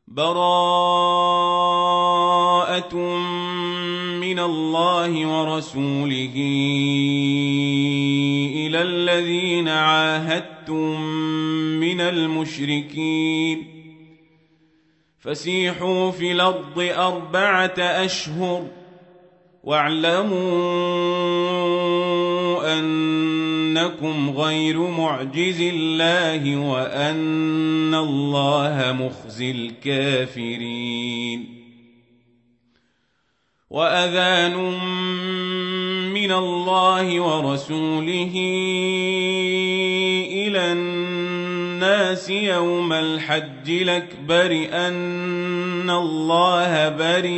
براءة من الله ورسوله إلى الذين عاهدتم من المشركين فسيحوا في الأرض 4 أشهر واعلموا أنكم غير معجز الله وأن الله مخزي الكافرين. وأذان من الله ورسوله إلى الناس يوم الحج الأكبر أن الله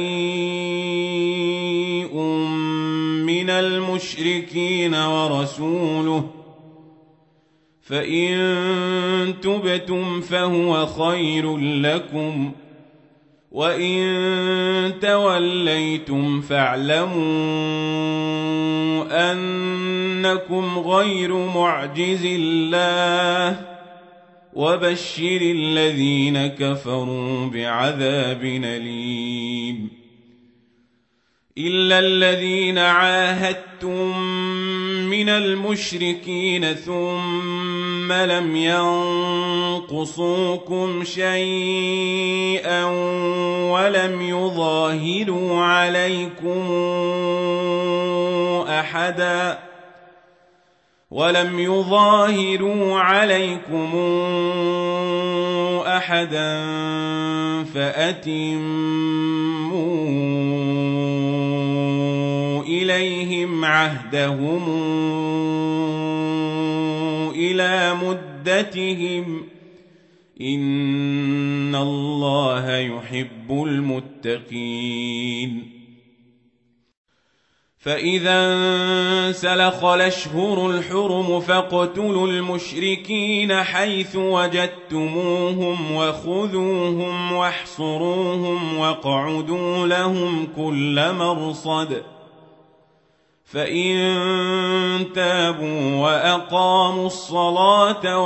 بريء من المشركين ورسوله فإن تبتم فهو خير لكم وإن توليتم فاعلموا أنكم غير معجز الله وبشر الذين كفروا بعذاب أليم. إلا الذين عاهدتم من المشركين ثم لم ينقصوكم شيئا ولم يظاهروا عليكم أحدا فأتموا إليهم عهدهم إلى مدتهم إن الله يحب المتقين. فإذا انسلخ الأشهر الحرم فاقتلوا المشركين حيث وجدتموهم وخذوهم واحصروهم واقعدوا لهم كل مرصد فإن تابوا وأقاموا الصلاة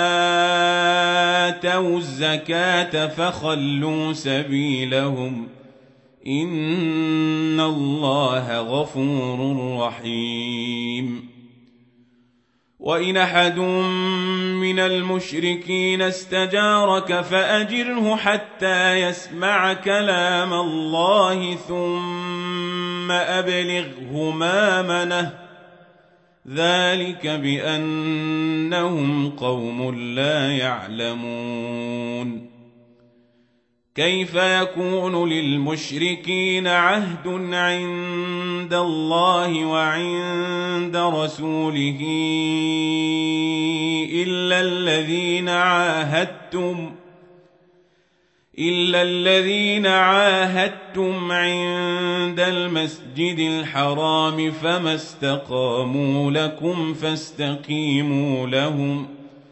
وآتوا الزكاة فخلوا سبيلهم إن الله غفور رحيم. وإن أحد من المشركين استجارك فأجره حتى يسمع كلام الله ثم أبلغه مأمنه ذلك بأنهم قوم لا يعلمون. كيف يكون للمشركين عهد عند الله وعند رسوله إلا الذين عاهدتم عند المسجد الحرام فما استقاموا لكم فاستقيموا لهم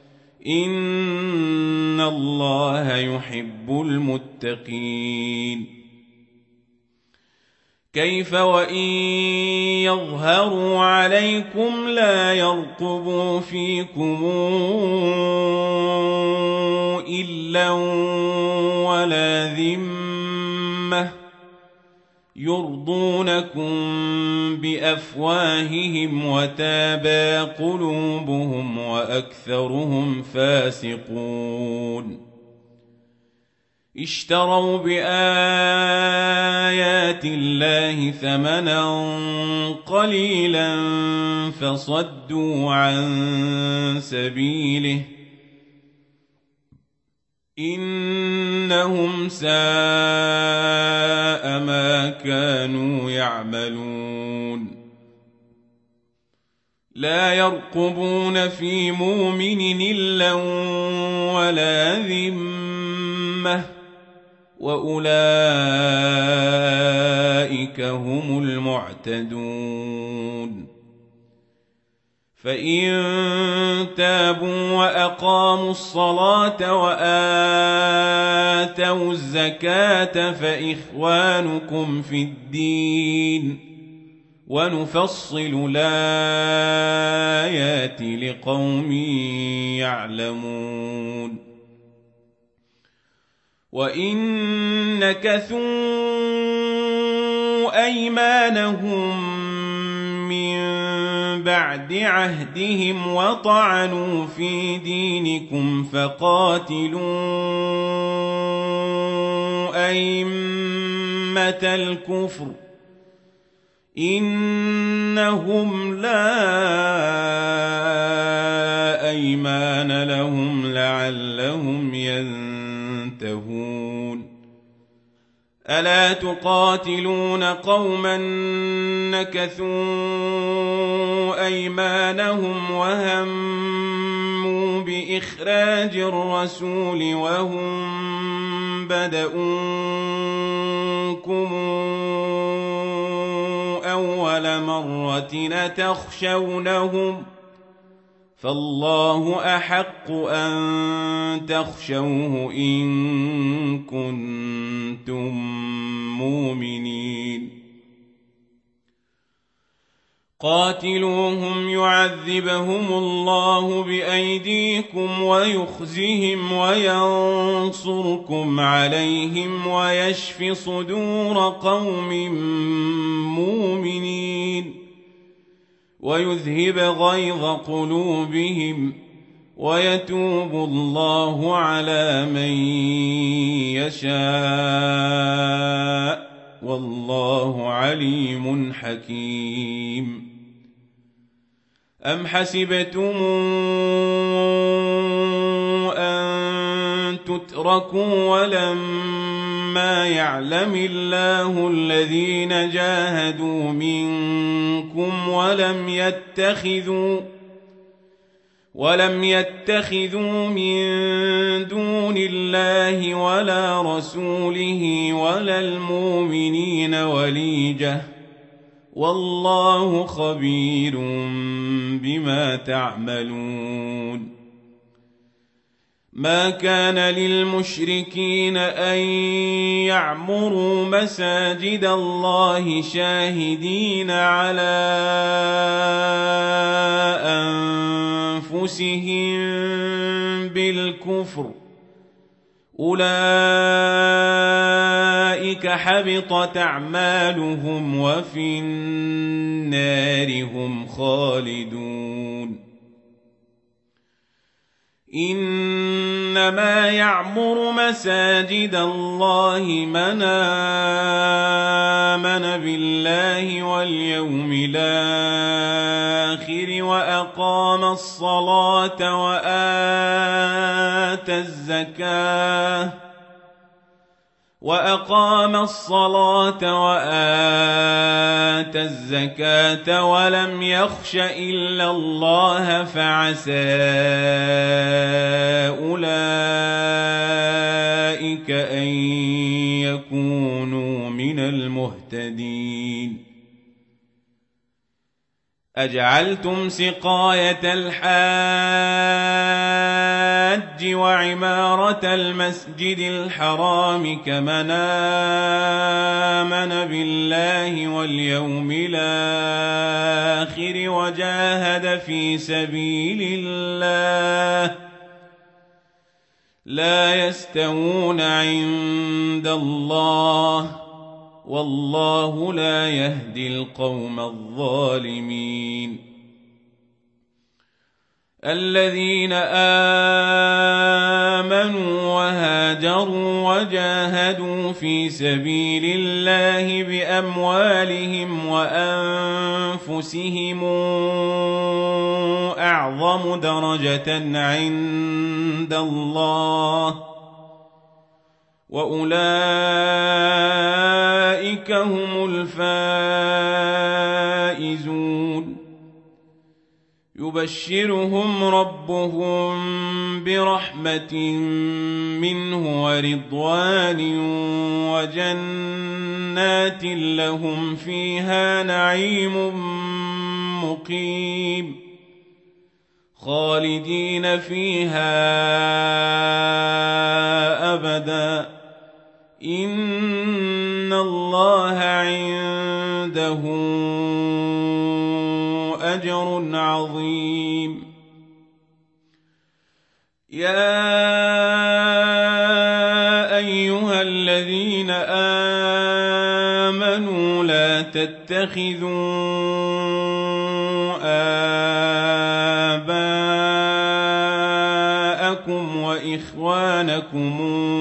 إن الله يحب المتقين. كيف وإن يظهروا عليكم لا يرقبوا فيكم إلا ولا ذمة يرضونكم بأفواههم وتابى قلوبهم وأكثرهم فاسقون. اشتروا بآيات الله ثمنا قليلا فصدوا عن سبيله إنهم ساء ما كانوا يعملون. لا يرقبون في مؤمن إلا ولا ذمة وأولئك هم المعتدون. فإن تابوا وأقاموا الصلاة وآتوا الزكاة فإخوانكم في الدين ونفصل الآيات لقوم يعلمون. وإن نكثوا أيمانهم من بعد عهدهم وطعنوا في دينكم فقاتلوا أئمة الكفر إنهم لا أيمان لهم لعلهم ينتهون ألا تقاتلون قوما نكثوا أيمانهم وهموا بإخراج الرسول وهم بدؤوكم أول مرة تخشونهم فالله أحق أن تخشوه إن كنتم مؤمنين قاتلوهم يعذبهم الله بأيديكم ويخزهم وينصركم عليهم ويشف صدور قوم مؤمنين ويذهب غيظ قلوبهم ويتوب الله على من يشاء والله عليم حكيم أم حسبتم أن تتركوا ولما يعلم الله الذين جاهدوا منكم ولم يتخذوا من دون الله ولا رسوله ولا المؤمنين وليجة والله خبير بما تعملون ما كان للمشركين أن يعمروا مساجد الله شاهدين على أنفسهم بالكفر أولئك حبطت أعمالهم وفي النار هم خالدون إنما يعمر مساجد الله من آمن بالله واليوم الآخر وأقام الصلاة وآتى الزكاة ولم يخش إلا الله فعسى أولئك أن يكونوا من المهتدين أجعلتم سقاية الحاج وعمارة المسجد الحرام كمن آمن بالله واليوم الآخر وجاهد في سبيل الله لا يستوون عند الله والله لا يهدي القوم الظالمين الذين آمنوا وهاجروا وجاهدوا في سبيل الله بأموالهم وأنفسهم أعظم درجة عند الله وأولئك هم الفائزون يبشرهم ربهم برحمة منه ورضوان وجنات لهم فيها نعيم مقيم خالدين فيها أبدا إن الله عنده أجر عظيم يا أيها الذين آمنوا لا تتخذوا آباءكم وإخوانكم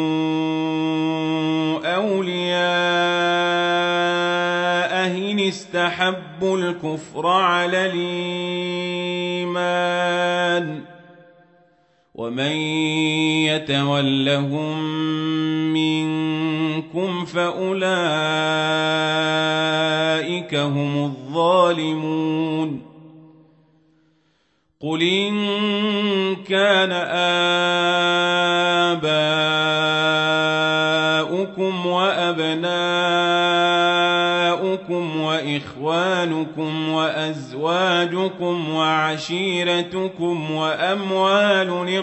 أولياء إن استحبوا الكفر على الإيمان ومن يتولهم منكم فأولئك هم الظالمون قل إن كان آباؤكم وأبناؤكم وإخوانكم وأزواجكم وعشيرتكم وأموال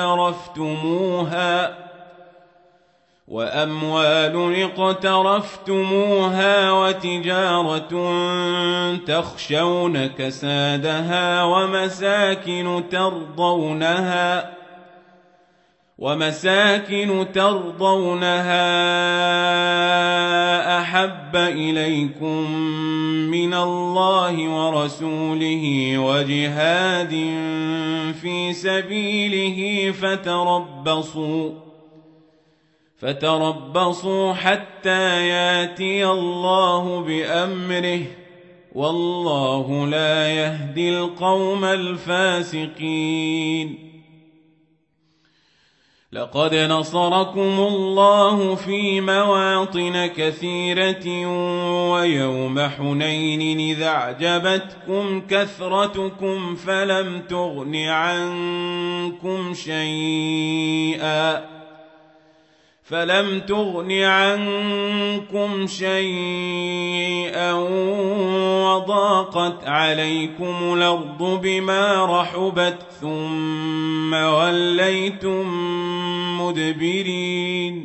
اقترفتموها وتجارة تخشون كسادها ومساكن ترضونها أحب إليكم من الله ورسوله وجهاد في سبيله فتربصوا حتى ياتي الله بأمره والله لا يهدي القوم الفاسقين لقد نصركم الله في مواطن كثيرة ويوم حنين إذ أعجبتكم كثرتكم فلم تغن عنكم شيئا وضاقت عليكم الأرض بما رحبت ثم وليتم مدبرين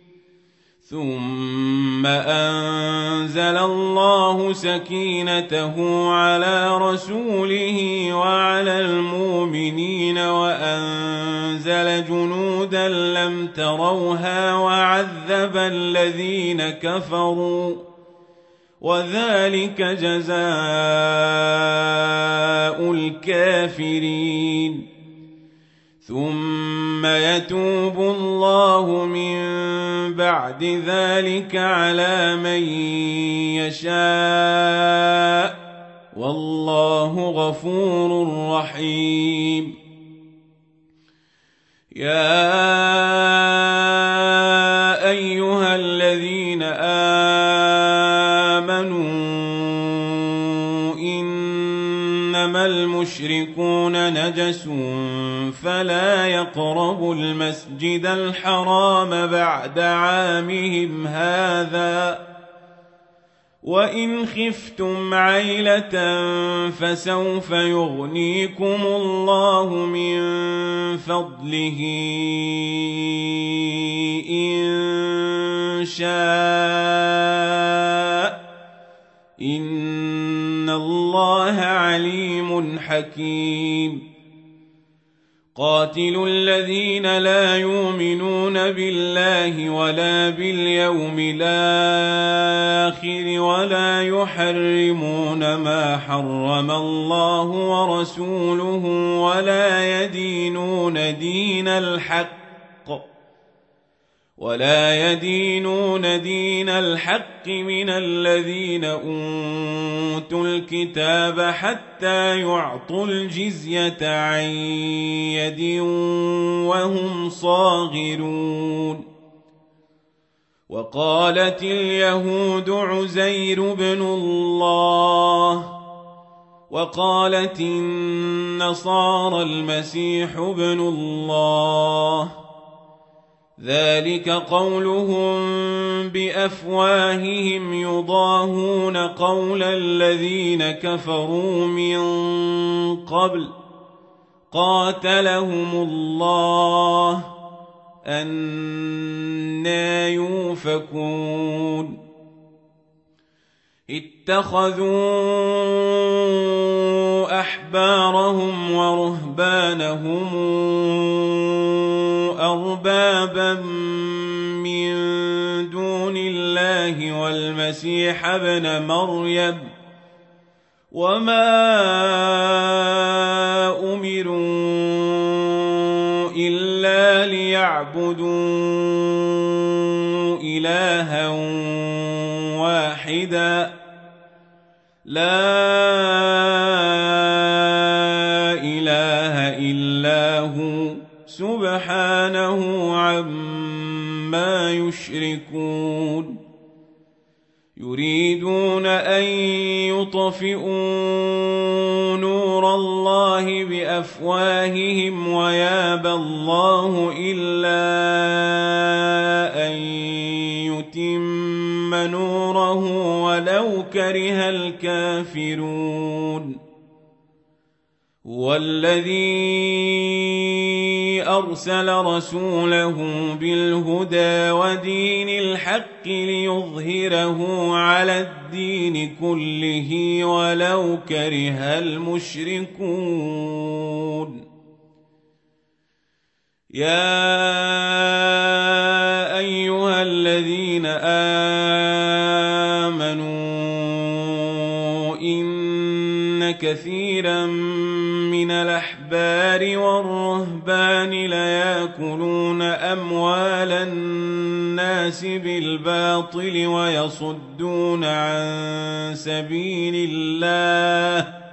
ثم أنزل الله سكينته على رسوله وعلى المؤمنين وأنزل جنودا لم تروها وعذب الذين كفروا وذلك جزاء الكافرين ثم يتوب الله من بعد ذلك على من يشاء والله غفور رحيم يا أيها الذين آمنوا إنما المشركون نجس فلا يقربوا المسجد الحرام بعد عامهم هذا وإن خفتم عيلة فسوف يغنيكم الله من فضله إن شاء إن الله عليم حكيم قاتلوا الذين لا يؤمنون بالله ولا باليوم الآخر ولا يحرمون ما حرم الله ورسوله ولا يدينون دين الحق من الذين أوتوا الكتاب حتى يعطوا الجزية عن يد وهم صاغرون وقالت اليهود عزير بن الله وقالت النصارى المسيح ابن الله ذلك قولهم بأفواههم يضاهون قول الذين كفروا من قبل قاتلهم الله أنى يؤفكون اتخذوا أحبارهم ورهبانهم أربابا من المسيح ابن مريم وما أمروا إلا ليعبدوا إلها واحدا لا إله إلا هو سبحانه عما يشركون يريدون أن يطفئوا نور الله بأفواههم ويابى الله إلا أن يتم نوره ولو كره الكافرون هو الذي أرسل رسوله بالهدى ودين الحق ليظهره على الدين كله ولو كره المشركون يا أيها الذين آمنوا إن كثيرا من الأحبار والرهبان ليأكلون أموال الناس بالباطل ويصدون عن سبيل الله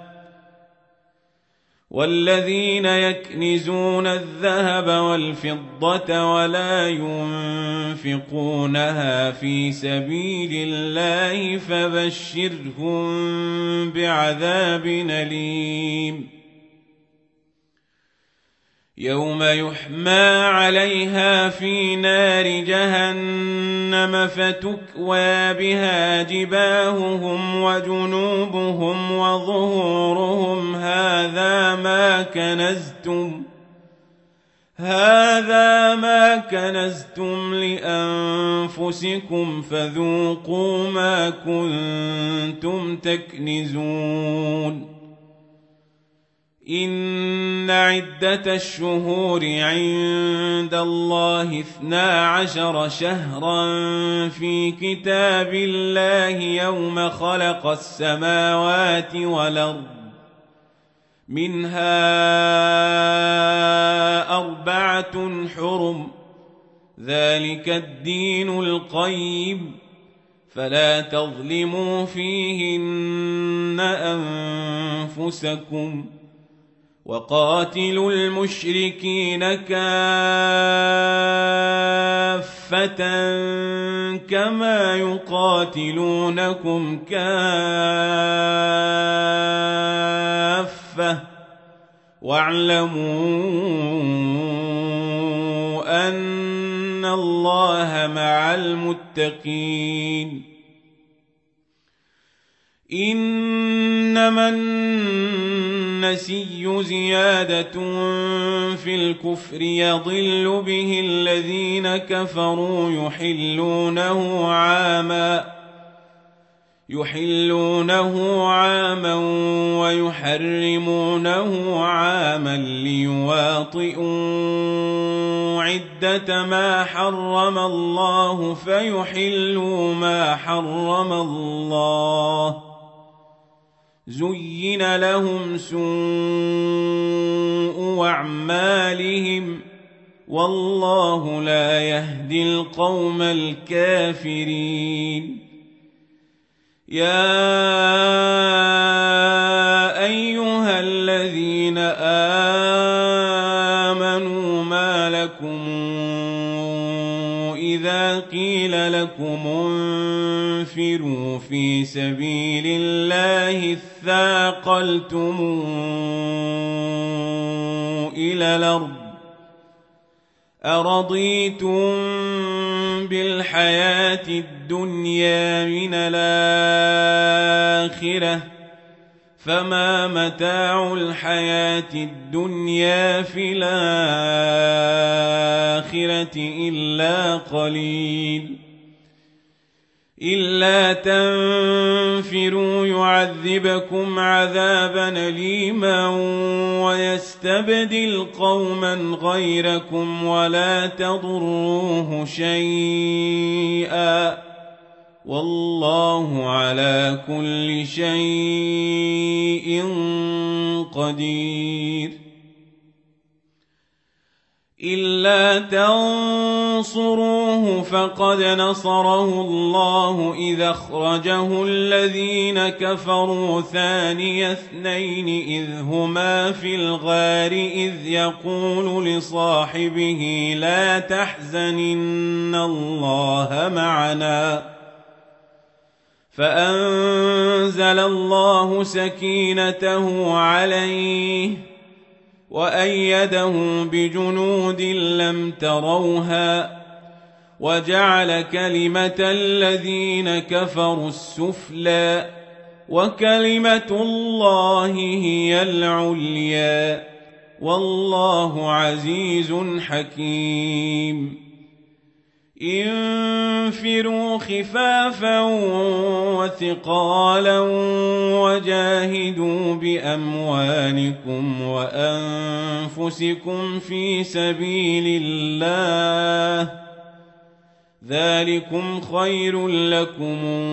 والذين يكنزون الذهب والفضة ولا ينفقونها في سبيل الله فبشرهم بعذاب أليم يوم يحمى عليها في نار جهنم فتكوى بها جباههم وجنوبهم وظهورهم هذا ما كنزتم لأنفسكم فذوقوا ما كنتم تكنزون إن عدة الشهور عند الله 12 شهرا في كتاب الله يوم خلق السماوات والأرض منها 4 حرم ذلك الدين القيم فلا تظلموا فيهن أنفسكم وقاتلوا المشركين كافة كما يقاتلونكم كافة واعلموا أن الله مع المتقين إنما النسي زيادة في الكفر يضل به الذين كفروا يحلونه عاما ويحرمونه عاما ليواطئوا عدة ما حرم الله فيحلوا ما حرم الله زين لهم سوء أعمالهم والله لا يهدي القوم الكافرين يا أيها الذين آمنوا ما لكم إذا قيل لكم انفروا في سبيل الله اثاقلتم إلى الأرض أرضيتم بالحياة الدنيا من الآخرة فما متاع الحياة الدنيا في الآخرة إلا قليل إلا تنفروا يعذبكم عذابا أليما ويستبدل قوما غيركم ولا تضروه شيئا والله على كل شيء قدير. إلا تنصروه فقد نصره الله إذ أخرجه الذين كفروا ثاني اثنين إذ هما في الغار إذ يقول لصاحبه لا تحزن إن الله معنا فأنزل الله سكينته عليه وأيده بجنود لم تروها وجعل كلمة الذين كفروا السفلى وكلمة الله هي العليا والله عزيز حكيم. انفروا خفافا وثقالا وجاهدوا بأموالكم وأنفسكم في سبيل الله ذلكم خير لكم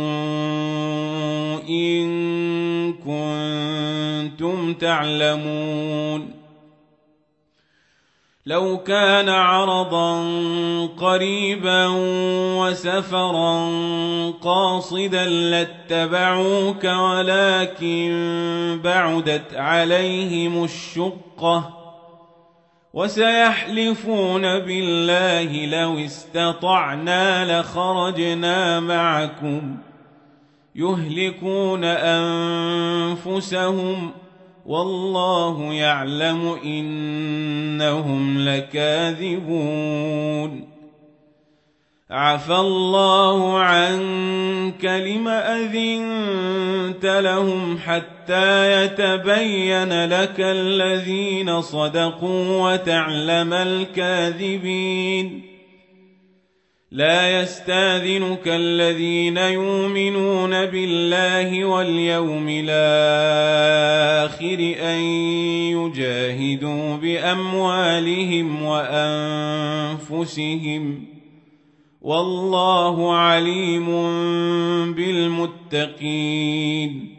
إن كنتم تعلمون. لو كان عرضا قريبا وسفرا قاصدا لاتبعوك ولكن بعدت عليهم الشقة وسيحلفون بالله لو استطعنا لخرجنا معكم يهلكون أنفسهم والله يعلم إنهم لكاذبون. عفى الله عنك لم أذنت لهم حتى يتبين لك الذين صدقوا وتعلم الكاذبين. لا يستاذنك الذين يؤمنون بالله واليوم الآخر أن يجاهدوا بأموالهم وأنفسهم والله عليم بالمتقين.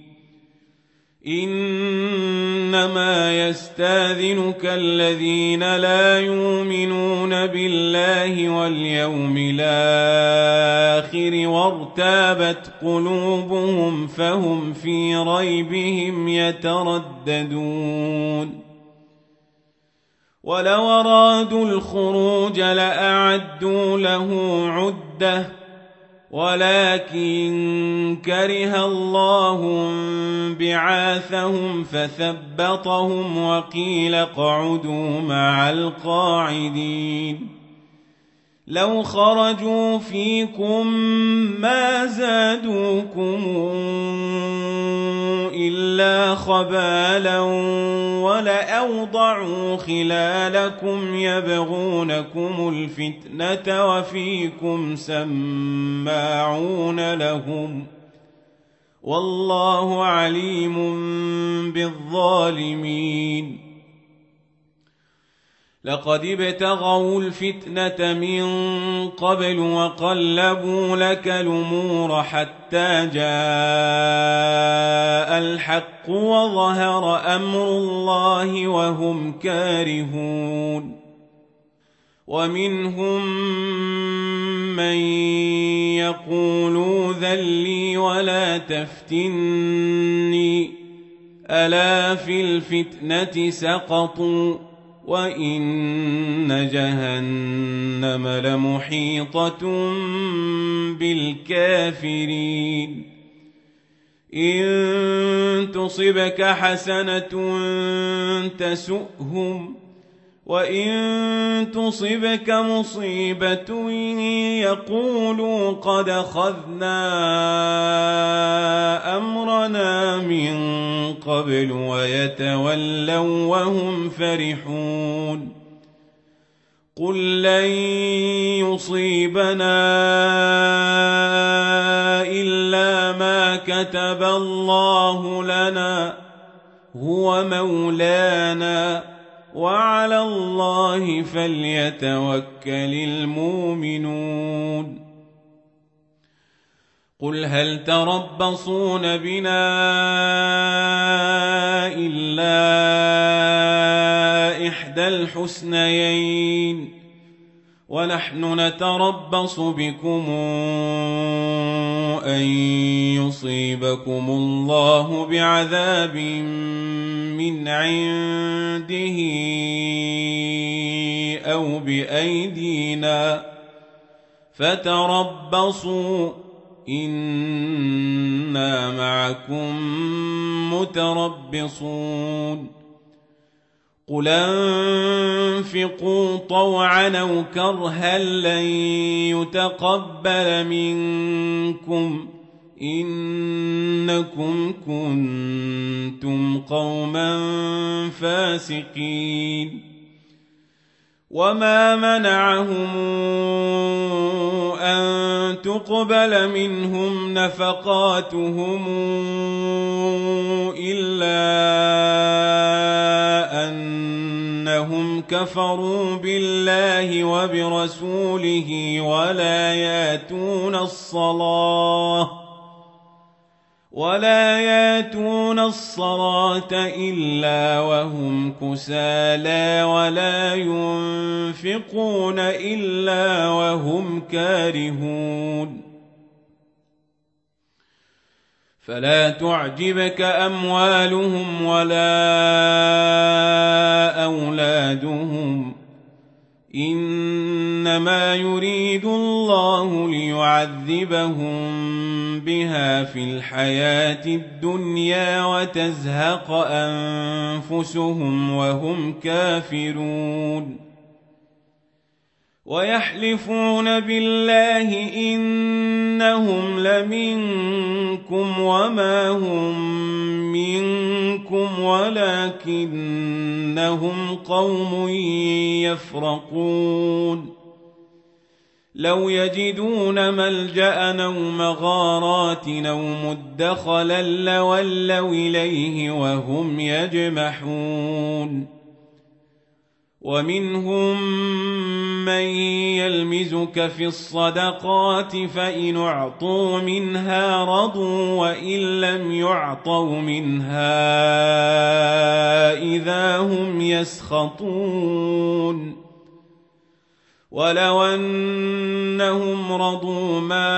إنما يستاذنك الذين لا يؤمنون بالله واليوم الآخر وارتابت قلوبهم فهم في ريبهم يترددون. ولو أرادوا الخروج لأعدوا له عدة ولكن كره الله بعاثهم فثبطهم وقيل اقعدوا مع القاعدين. لو خرجوا فيكم ما زادوكم إلا خبالا ولأوضعوا خلالكم يبغونكم الفتنة وفيكم سماعون لهم والله عليم بالظالمين. لقد ابتغوا الفتنة من قبل وقلبوا لك الأمور حتى جاء الحق وظهر أمر الله وهم كارهون. ومنهم من يقول ذلي ولا تفتني ألا في الفتنة سقطوا وإن جهنم لمحيطة بالكافرين. إن تصبك حسنة تسؤهم وإن تصبك مصيبة يقولوا قد أخذنا أمرنا من قبل ويتولوا وهم فرحون. قل لن يصيبنا إلا ما كتب الله لنا هو مولانا وعلى الله فليتوكل المؤمنون. قل هل تربصون بنا إلا إحدى الحسنيين ونحن نتربص بكم أن يصيبكم الله بعذاب من عنده أو بأيدينا فتربصوا إنا معكم متربصون قل أنفقوا طوعا أو كرها لن يتقبل منكم إنكم كنتم قوما فاسقين وما منعهم أن تقبل منهم نفقاتهم إلا أنهم كفروا بالله وبرسوله ولا ياتون الصلاة إلا وهم كسالى ولا ينفقون إلا وهم كارهون فلا تعجبك أموالهم ولا أولادهم إنما يريد الله ليعذبهم بها في الحياة الدنيا وتزهق أنفسهم وهم كافرون ويحلفون بالله إنهم لمنكم وما هم منكم ولكنهم قوم يفرقون لو يجدون ملجأ أو مغارات أو مدخلا لولوا إليه وهم يجمحون ومنهم من يلمزك في الصدقات فإن أعطوا منها رضوا وإن لم يعطوا منها إذا هم يسخطون ولو أنهم رضوا ما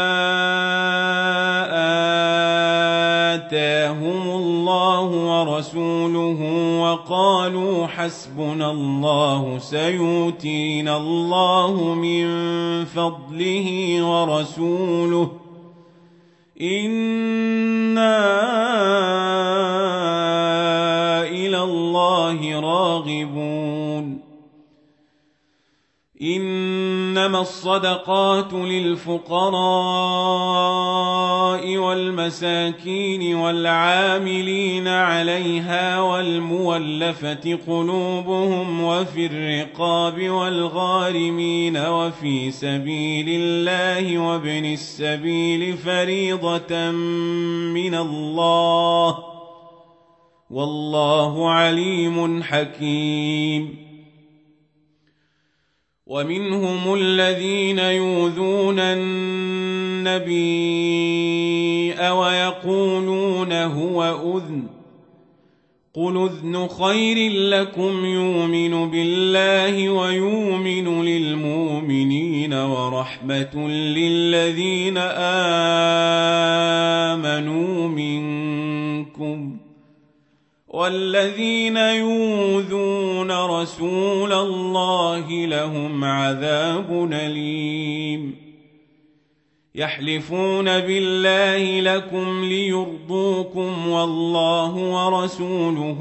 آتاهم الله ورسوله وقالوا حسبنا الله سيؤتينا الله من فضله ورسوله إنا إلى الله راغبون إنما الصدقات للفقراء والمساكين والعاملين عليها والمولفة قلوبهم وفي الرقاب والغارمين وفي سبيل الله وابن السبيل فريضة من الله والله عليم حكيم ومنهم الذين يؤذون النبي ويقولون هو أذن قل أذن خير لكم يؤمن بالله ويؤمن للمؤمنين ورحمة للذين آمنوا منكم والذين يؤذون رسول الله لهم عذاب أليم يحلفون بالله لكم ليرضوكم والله ورسوله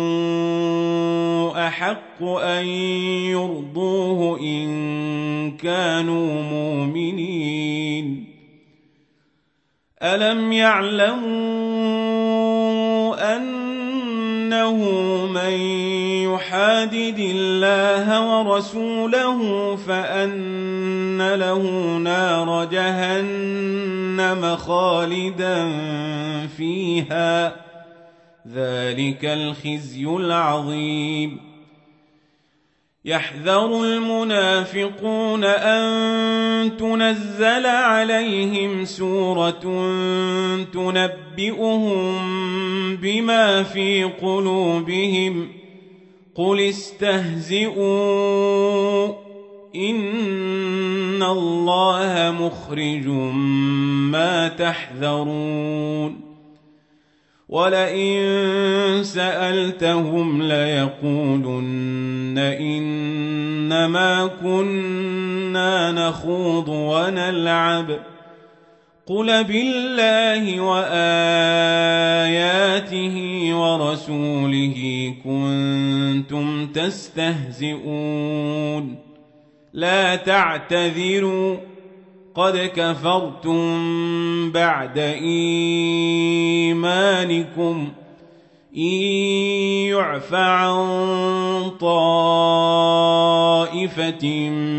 أحق أن يرضوه إن كانوا مؤمنين ألم يعلموا أنه من يحادد الله ورسوله فأن له نار جهنم خالدا فيها ذلك الخزي العظيم يحذر المنافقون أن تنزل عليهم سورة تنبئهم بما في قلوبهم قل استهزئوا إن الله مخرج ما تحذرون ولئن سألتهم ليقولن إنما كنا نخوض ونلعب قل بالله وآياته ورسوله كنتم تستهزئون لا تعتذروا قد كفرتم بعد إيمانكم إن يعف عن طائفة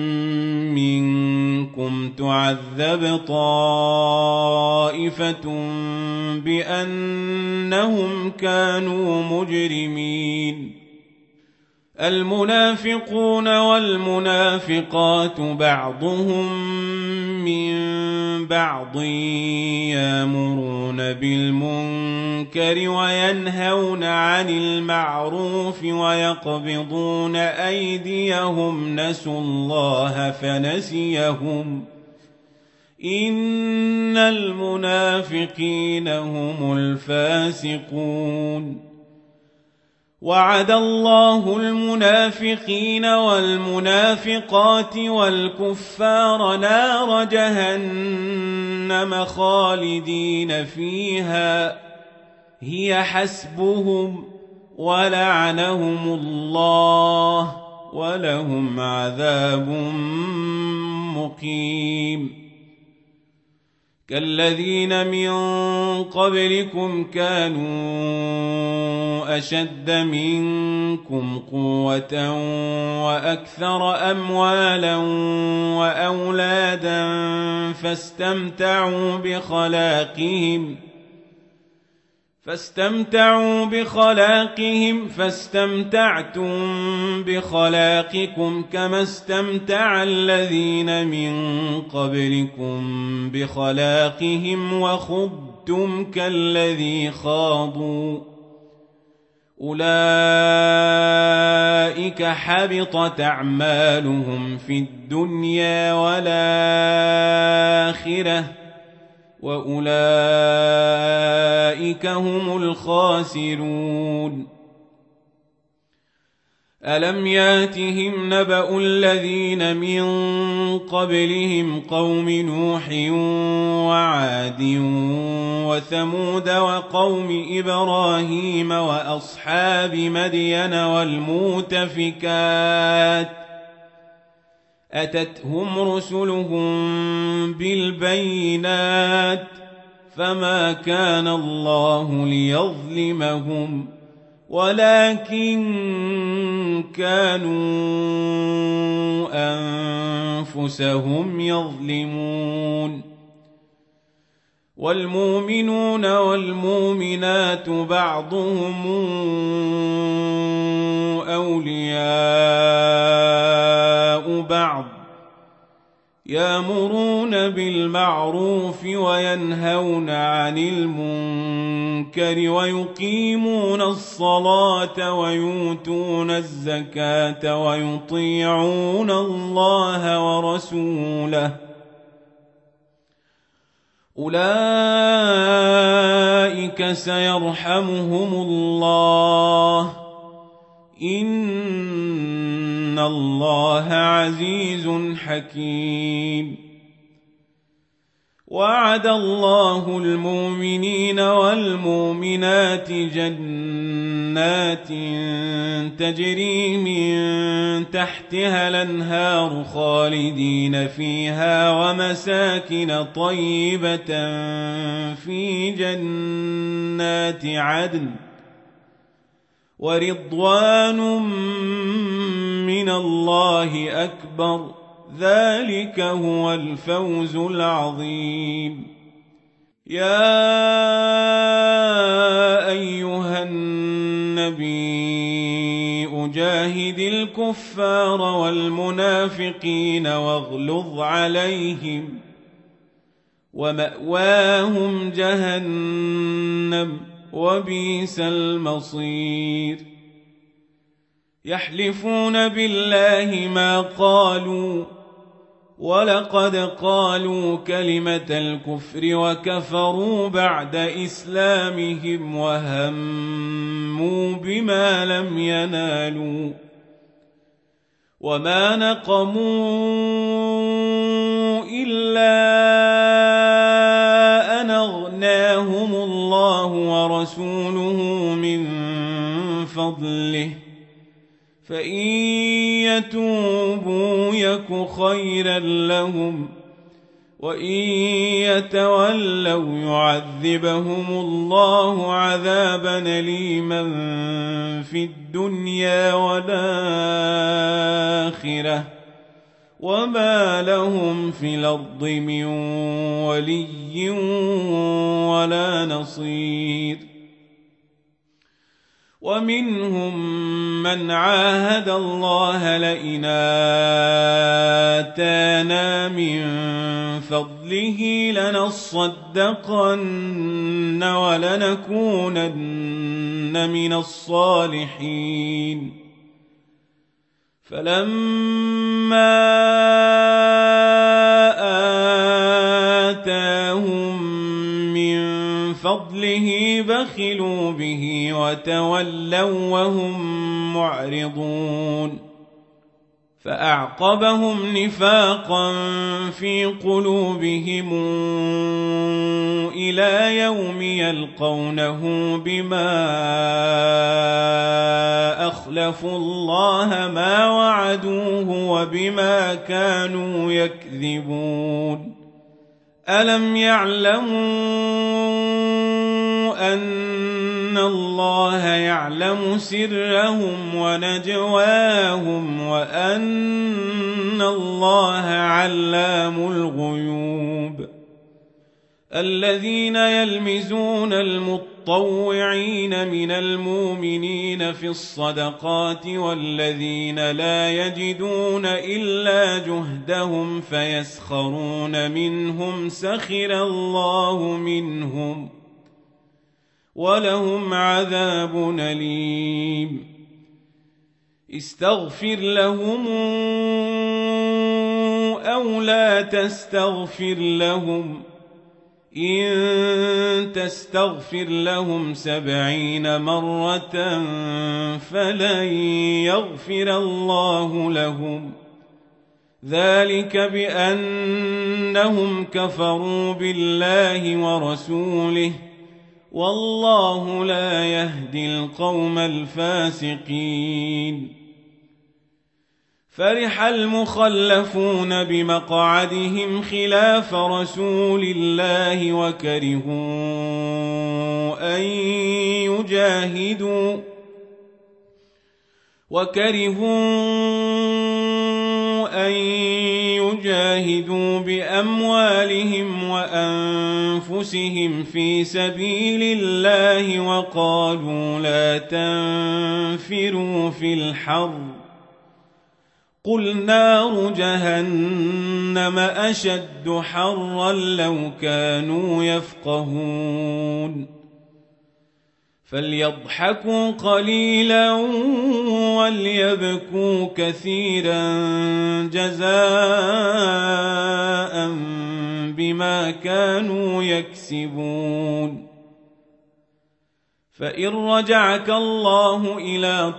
منكم تعذب طائفة بأنهم كانوا مجرمين المنافقون والمنافقات بعضهم من بعض يأمرون بالمنكر وينهون عن المعروف ويقبضون أيديهم نسوا الله فنسيهم إن المنافقين هم الفاسقون وعد الله المنافقين والمنافقات والكفار نار جهنم خالدين فيها هي حسبهم ولعنهم الله ولهم عذاب مقيم كالذين من قبلكم كانوا أشد منكم قوة وأكثر أموالا وأولادا فاستمتعوا بخلاقهم فاستمتعتم بخلاقكم كما استمتع الذين من قبلكم بخلاقهم وخضتم كالذي خاضوا أولئك حبطت أعمالهم في الدنيا والآخرة وأولئك هم الخاسرون ألم ياتهم نبأ الذين من قبلهم قوم نوح وعاد وثمود وقوم إبراهيم وأصحاب مدين والمؤتفكات أتتهم رسلهم بالبينات فما كان الله ليظلمهم ولكن كانوا أنفسهم يظلمون والمؤمنون والمؤمنات بعضهم أولياء بعض يأمرون بالمعروف وينهون عن المنكر ويقيمون الصلاة ويؤتون الزكاة ويطيعون الله ورسوله أولئك سيرحمهم الله إن الله عزيز حكيم وعد الله المؤمنين والمؤمنات جنات تجري من تحتها الأنهار خالدين فيها ومساكن طيبة في جنات عدن ورضوان من الله أكبر ذلك هو الفوز العظيم يا أيها النبي أجاهد الكفار والمنافقين واغلظ عليهم ومأواهم جهنم وبئس المصير يحلفون بالله ما قالوا ولقد قالوا كلمة الكفر وكفروا بعد إسلامهم وهموا بما لم ينالوا وما نقموا إلا أن أغناهم الله ورسوله من فضله فإن يتوبوا يك خيرا لهم وإن يتولوا يعذبهم الله عذابا أليما في الدنيا والآخرة وما لهم في الأرض من ولي ولا نصير ومنهم من عاهد الله لئن آتانا من فضله لنصدقن ولنكونن من الصالحين فلما آتاهم من فضله بخلوا به وتولوا وهم معرضون فأعقبهم نفاقا في قلوبهم إلى يوم يلقونه بما أخلفوا الله ما وعدوه وبما كانوا يكذبون ألم يعلموا أن الله يعلم سرهم ونجواهم وأن الله علام الغيوب الذين يلمزون المطوعين من المؤمنين في الصدقات والذين لا يجدون إلا جهدهم فيسخرون منهم سخر الله منهم ولهم عذاب أليم استغفر لهم أو لا تستغفر لهم إن تستغفر لهم 70 مرة فلن يغفر الله لهم ذلك بأنهم كفروا بالله ورسوله والله لا يهدي القوم الفاسقين فرح المخلفون بمقعدهم خلاف رسول الله وكرهوا أن يجاهدوا بأموالهم وأنفسهم في سبيل الله وقالوا لا تنفروا في الحر قل نار جهنم أشد حرا لو كانوا يفقهون فليضحكوا قليلا وليبكوا كثيرا جزاء بما كانوا يكسبون فإن رجعك الله إلى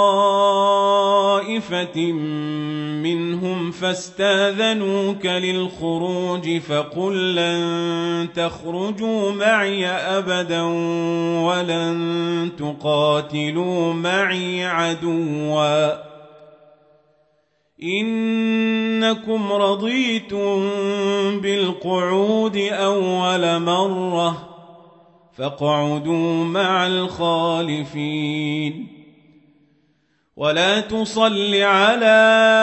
طائفة منهم فاستاذنوك للخروج فقل لن تخرجوا معي أبدا ولن تقاتلوا معي عدوا إنكم رضيتم بالقعود أول مرة فاقعدوا مع الخالفين ولا تصل على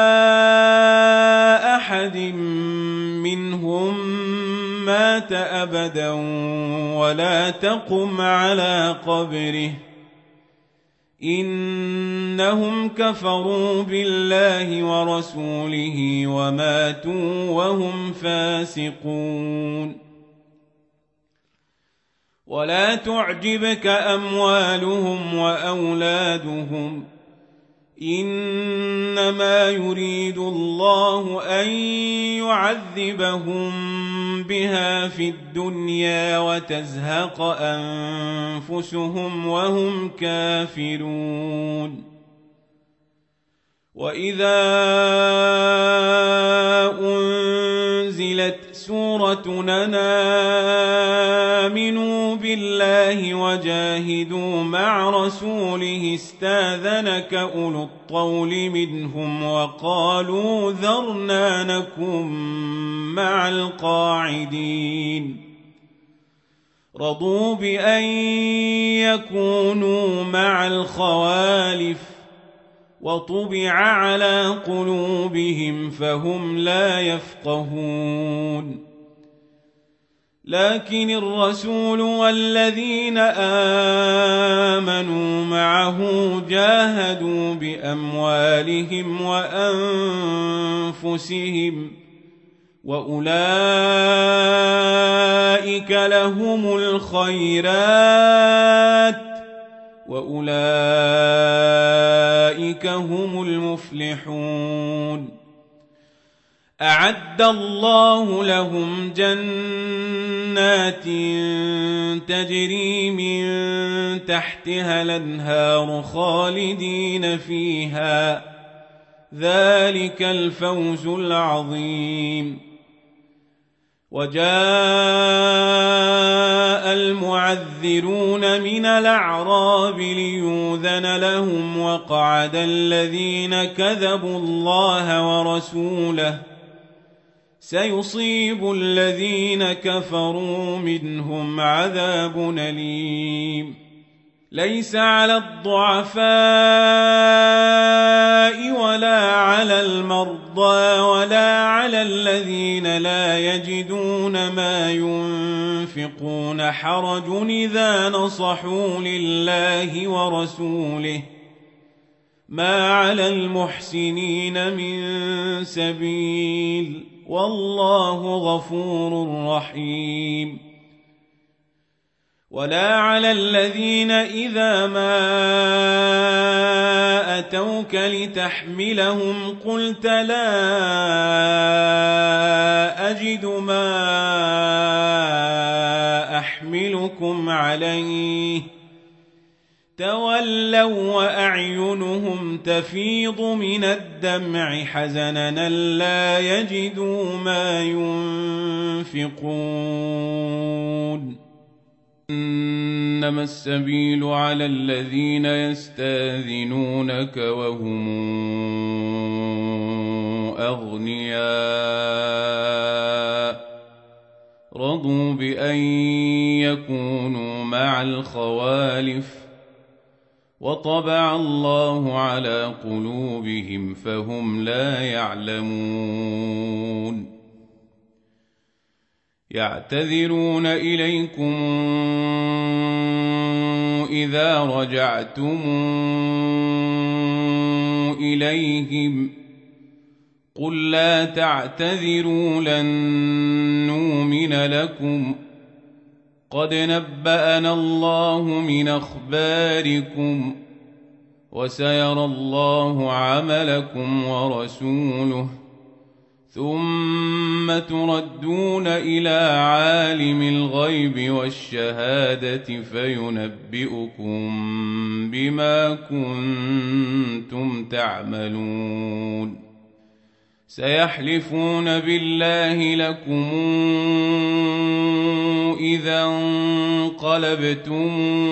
أحد منهم مات أبدا ولا تقم على قبره إنهم كفروا بالله ورسوله وماتوا وهم فاسقون. ولا تعجبك أموالهم وأولادهم، إنما يريد الله أن يعذبهم بها في الدنيا وتزهق أنفسهم وهم كافرون. وإذا أنزلت سورة أن آمنوا بالله وجاهدوا مع رسوله استاذنك أولو الطول منهم وقالوا ذرنا نكن مع القاعدين. رضوا بأن يكونوا مع الخوالف وطبع على قلوبهم فهم لا يفقهون. لكن الرسول والذين آمنوا معه جاهدوا بأموالهم وأنفسهم وأولئك لهم الخيرات وأولئك هم المفلحون. أعد الله لهم جنات تجري من تحتها الأنهار خالدين فيها، ذلك الفوز العظيم. وجاء المعذرون من الأعراب ليؤذن لهم وقعد الذين كذبوا الله ورسوله، سيصيب الذين كفروا منهم عذاب أليم. ليس على الضعفاء ولا على المرضى ولا على الذين لا يجدون ما ينفقون حرج إذا نصحوا لله ورسوله، ما على المحسنين من سبيل، والله غفور رحيم. ولا على الذين إذا ما أتوك لتحملهم قلت لا أجد ما أحملكم عليه تولوا وأعينهم تفيض من الدمع حزنا لا يجدوا ما ينفقون. إنما السبيل على الذين يستاذنونك وهم أغنياء رضوا بأن يكونوا مع الخوالف وطبع الله على قلوبهم فهم لا يعلمون. يعتذرون إليكم إذا رجعتم إليهم قل لا تعتذروا لن نؤمن لكم قد نبأنا الله من أخباركم وسيرى الله عملكم ورسوله ثم تردون إلى عالم الغيب والشهادة فينبئكم بما كنتم تعملون. سيحلفون بالله لكم إذا انقلبتم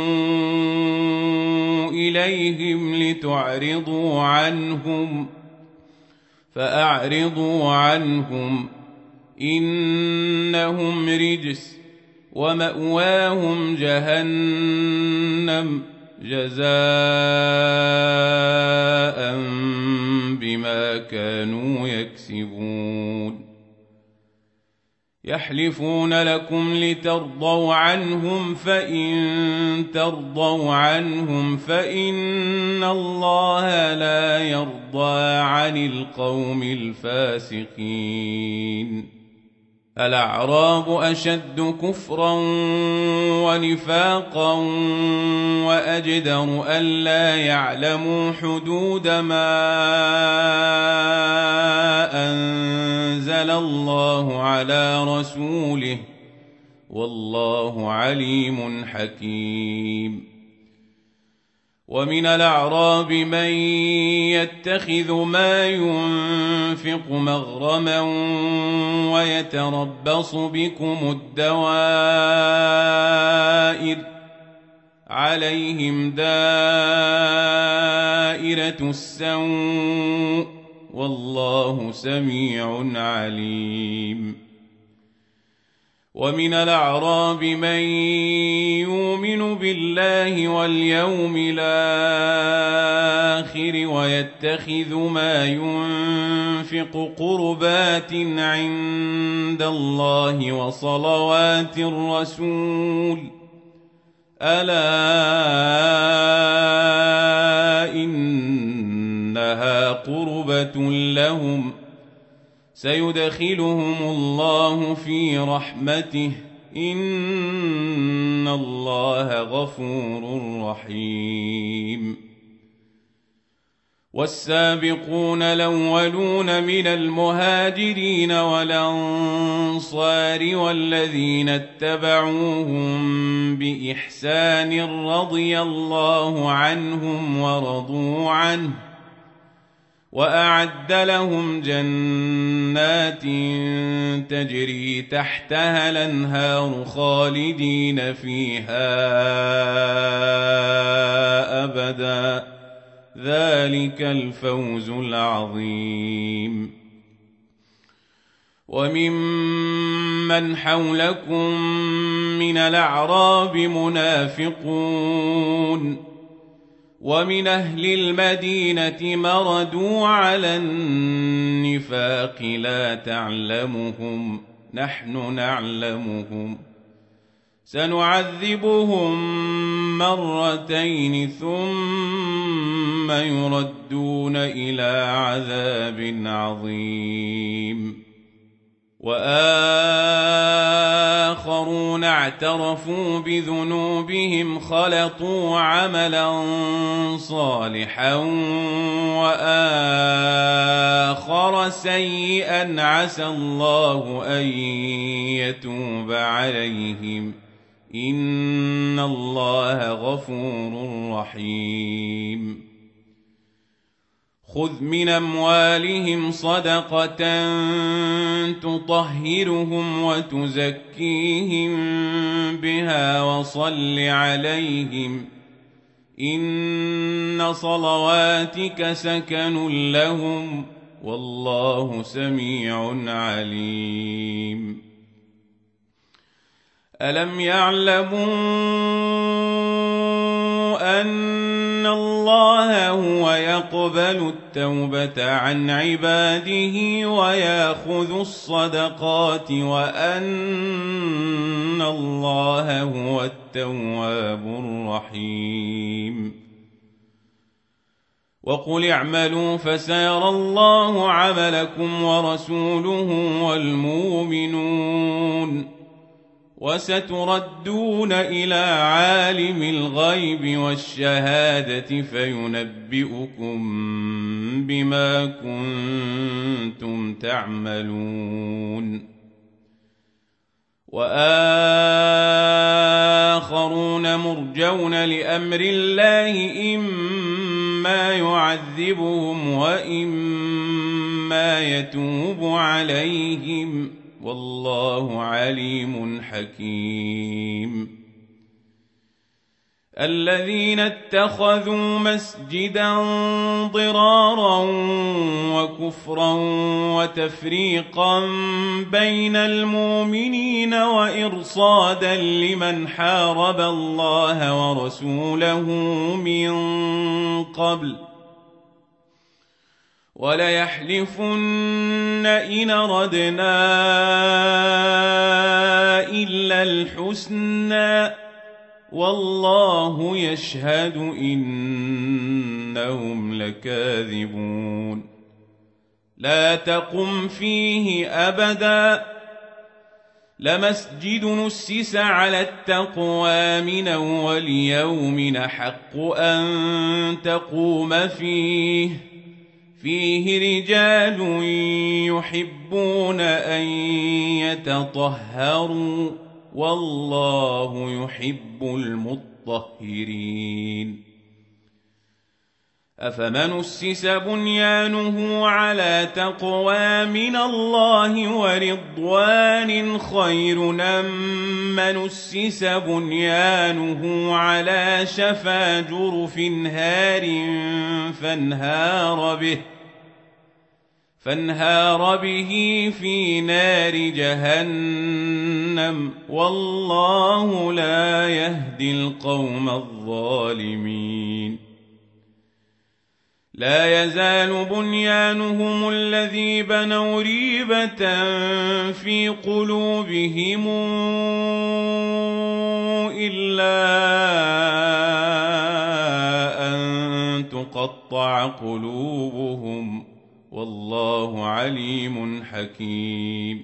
إليهم لتعرضوا عنهم فأعرضوا عنهم إنهم رجس ومأواهم جهنم جزاء بما كانوا يكسبون. يحلفون لكم لترضوا عنهم فإن ترضوا عنهم فإن الله لا يرضى عن القوم الفاسقين. الأعراب أشد كفرا ونفاقا وأجدر ألا يعلموا حدود ما أنزل الله على رسوله والله عليم حكيم. ومن الأعراب من يتخذ ما ينفق مغرما ويتربص بكم الدوائر عليهم دائرة السوء والله سميع عليم. ومن الأعراب من يؤمن بالله واليوم الآخر ويتخذ ما ينفق قربات عند الله وصلوات الرسول ألا إنها قربة لهم سيدخلهم الله في رحمته إن الله غفور رحيم. والسابقون الأولون من المهاجرين والأنصار والذين اتبعوهم بإحسان رضي الله عنهم ورضوا عنه وأعد لهم جنات تجري تحتها الأنهار خالدين فيها أبدا ذلك الفوز العظيم. وممن حولكم من الأعراب منافقون ومن أهل المدينة مردوا على النفاق لا تعلمهم نحن نعلمهم سنعذبهم مرتين ثم يردون إلى عذاب عظيم. وآخرون اعترفوا بذنوبهم خلطوا عملا صالحا وآخر سيئا عسى الله أن يتوب عليهم إن الله غفور رحيم. خذ من أموالهم صدقة تطهرهم وتزكيهم بها وصل عليهم إن صلواتك سكن لهم والله سميع عليم. ألم يعلموا أن الله هو يقبل التوبة عن عباده ويأخذ الصدقات وأن الله هو التواب الرحيم. وقل اعملوا فسيرى الله عملكم ورسوله والمؤمنون وستردون إلى عالم الغيب والشهادة فينبئكم بما كنتم تعملون. وآخرون مرجون لأمر الله إما يعذبهم وإما يتوب عليهم والله عليم حكيم. الذين اتخذوا مسجدا ضرارا وكفرا وتفريقا بين المؤمنين وإرصادا لمن حارب الله ورسوله من قبل وليحلفن إن أردنا إلا الحسنى والله يشهد إنهم لكاذبون لا تقم فيه أبدا لمسجد نسس على التقوى من أول يوم أحق أن تقوم فيه رجال يحبون أن يتطهروا والله يحب المطهرين أفمن أسس بنيانه على تقوى من الله ورضوان خير أم من أسس بنيانه على شفا جرف هار فانهار به في نار جهنم والله لا يهدي القوم الظالمين لا يزال بنيانهم الذي بنوا ريبة في قلوبهم إلا أن تقطع قلوبهم والله عليم حكيم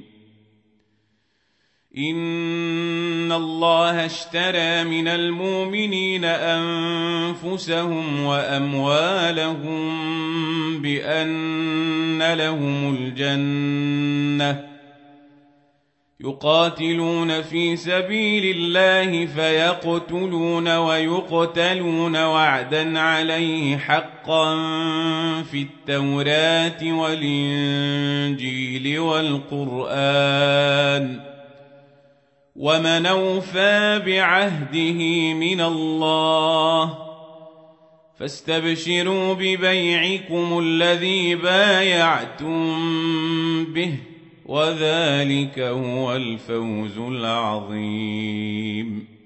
إن الله اشترى من المؤمنين أنفسهم وأموالهم بأن لهم الجنة يقاتلون في سبيل الله فيقتلون ويقتلون وعدا عليه حقا في التوراة والإنجيل والقرآن ومن أوفى بعهده من الله فاستبشروا ببيعكم الذي بايعتم به وذلك هو الفوز العظيم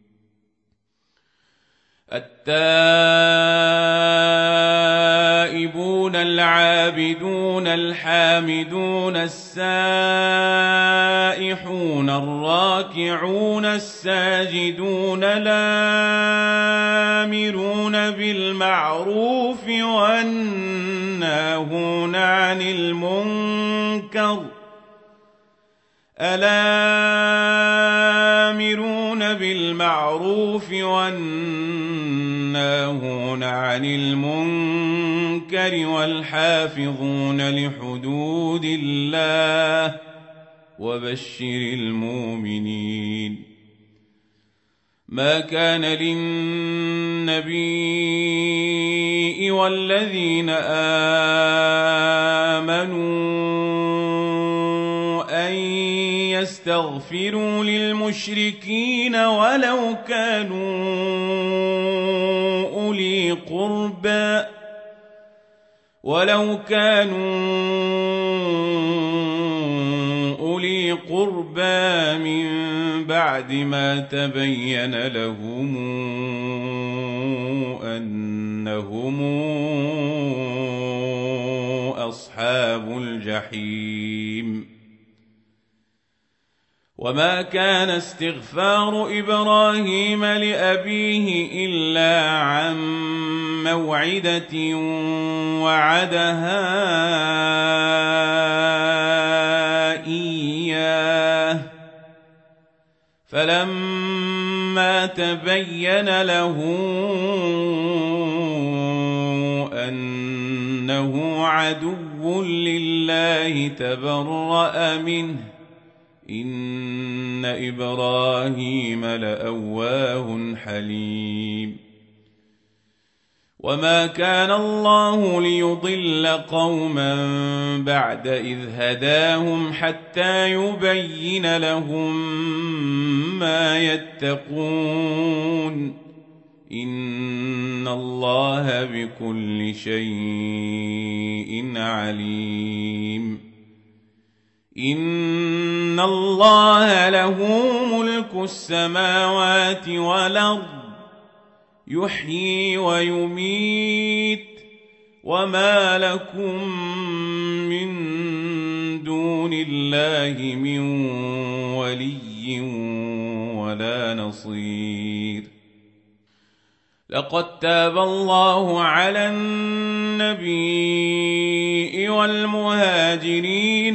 التائبون العابدون الحامدون السائحون الراكعون الساجدون الآمرون بالمعروف والناهون عن المنكر الآمرون بالمعروف والناهون عن المنكر والحافظون لحدود الله وبشر المؤمنين ما كان للنبي والذين آمنوا أن يستغفروا للمشركين ولو كانوا أولي قربى من بعد ما تبين لهم أنهم أصحاب الجحيم وما كان استغفار إبراهيم لأبيه إلا عن موعدة وعدها إياه فلما تبين له أنه عدو لله تبرأ منه إن إبراهيم لأواه حليم وما كان الله ليضل قوما بعد إذ هداهم حتى يبين لهم ما يتقون إن الله بكل شيء عليم إن الله له ملك السماوات والأرض يحيي ويميت وما لكم من دون الله من ولي ولا نصير. لقد تاب الله على النبي والمهاجرين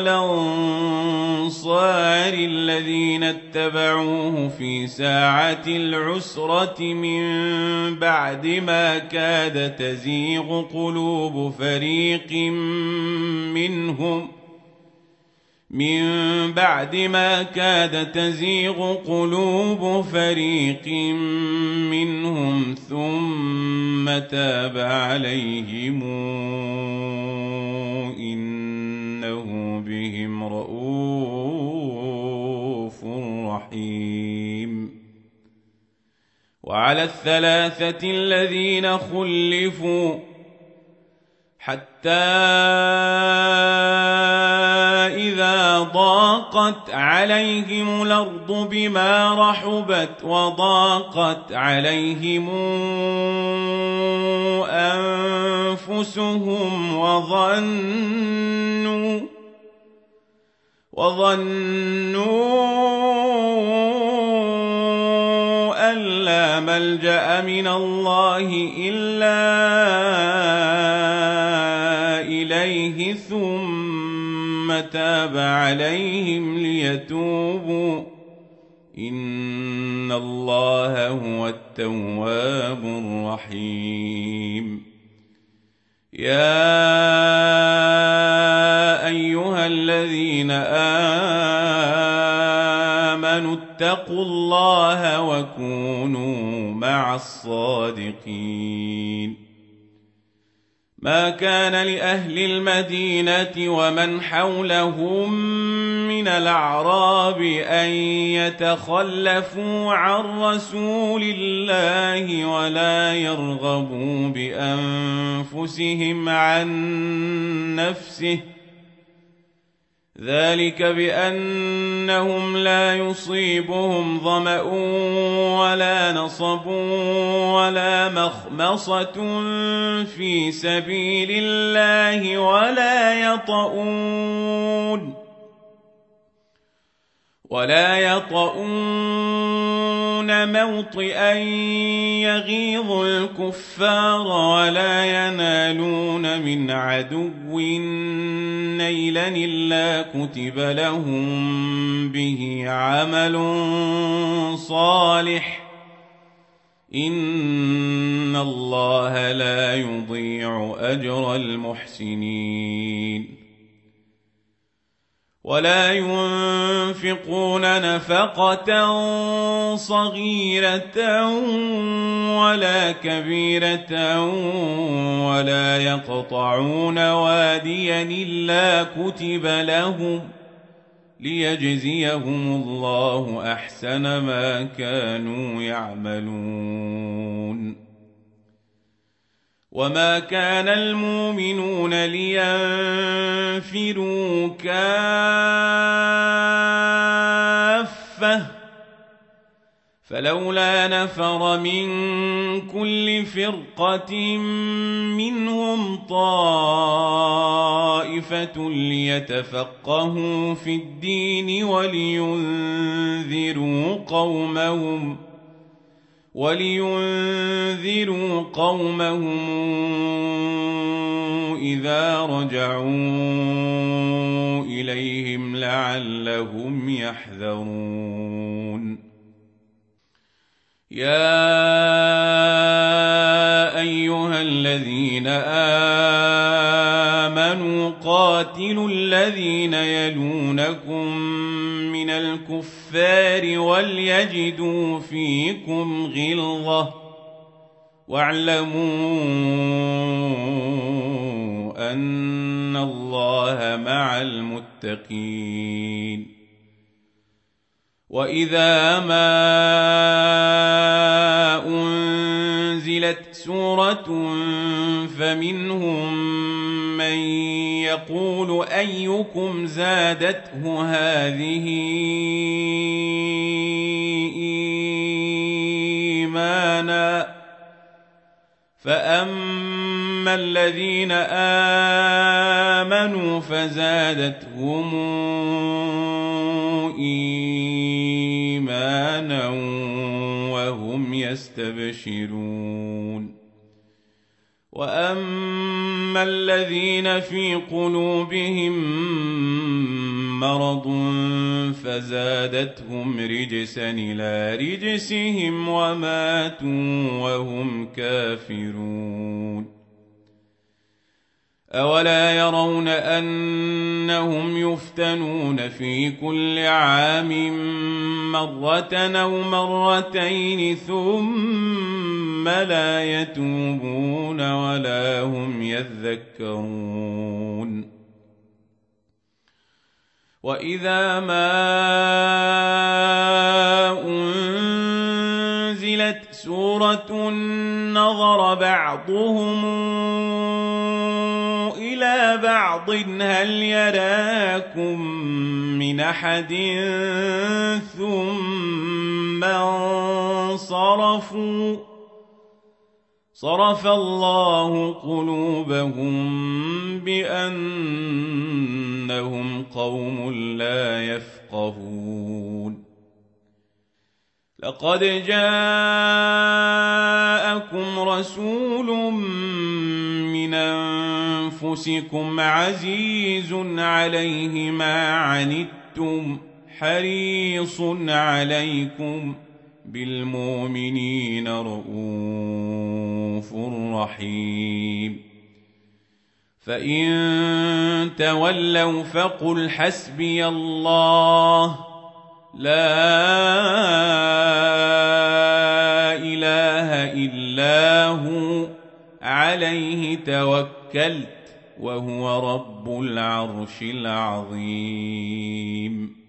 والأنصار الذين اتبعوه في ساعة العسرة من بعد ما كاد تزيغ قلوب فريق منهم ثم تاب عليهم إنه بهم رءوف رحيم. وعلى الثلاثة الذين خلفوا حتى إذا ضاقت عليهم الأرض بما رحبت وضاقت عليهم أنفسهم وظنوا أن لا ملجأ من الله إلا إليه ثم تاب عليهم ليتوبوا إن الله هو التواب الرحيم. يا أيها الذين آمنوا اتقوا الله وكونوا مع الصادقين. ما كان لأهل المدينة ومن حولهم من الأعراب أن يتخلفوا عن رسول الله ولا يرغبوا بأنفسهم عن نفسه، ذلك بأنهم لا يصيبهم ظمأ ولا نصب ولا مخمصة في سبيل الله ولا يطؤون موطئا يغيظ الكفار ولا ينالون من عدو نيلا إلا كتب لهم به عمل صالح إن الله لا يضيع أجر المحسنين. ولا ينفقون نفقة صغيرة ولا كبيرة ولا يقطعون واديا إلا كتب لهم ليجزيهم الله أحسن ما كانوا يعملون. وما كان المؤمنون لينفروا كافة فلولا نفر من كل فرقة منهم طائفة ليتفقهوا في الدين ولينذروا قومهم إذا رجعوا إليهم لعلهم يحذرون. يا أيها الذين آمنوا قاتلوا الذين يلونكم من الكفار وليجدوا فيكم غلظة واعلموا أن الله مع المتقين. وإذا ما أنزلت سورة فمنهم من يقول أيكم زادته هذه إيمانا فأما الذين آمنوا فزادتهم إيمانا وهم يستبشرون وأما الذين في قلوبهم مرض فزادتهم رجسا إلى رجسهم وماتوا وهم كافرون أولا يرون أنهم يفتنون في كل عام مرة أو مرتين ثم لا يتوبون ولا هم يذكرون وإذا ما أنزلت سورة نظر بعضهم إلى بعض هل يراكم من أحد ثم انصرفوا صرف الله قلوبهم بأنهم قوم لا يفقهون لقد جاءكم رسول من أنفسكم عزيز عليه ما عنتم حريص عليكم بالمؤمنين رؤوف رحيم فإن تولوا فقل حسبي الله لا إله إلا هو عليه توكلت وهو رب العرش العظيم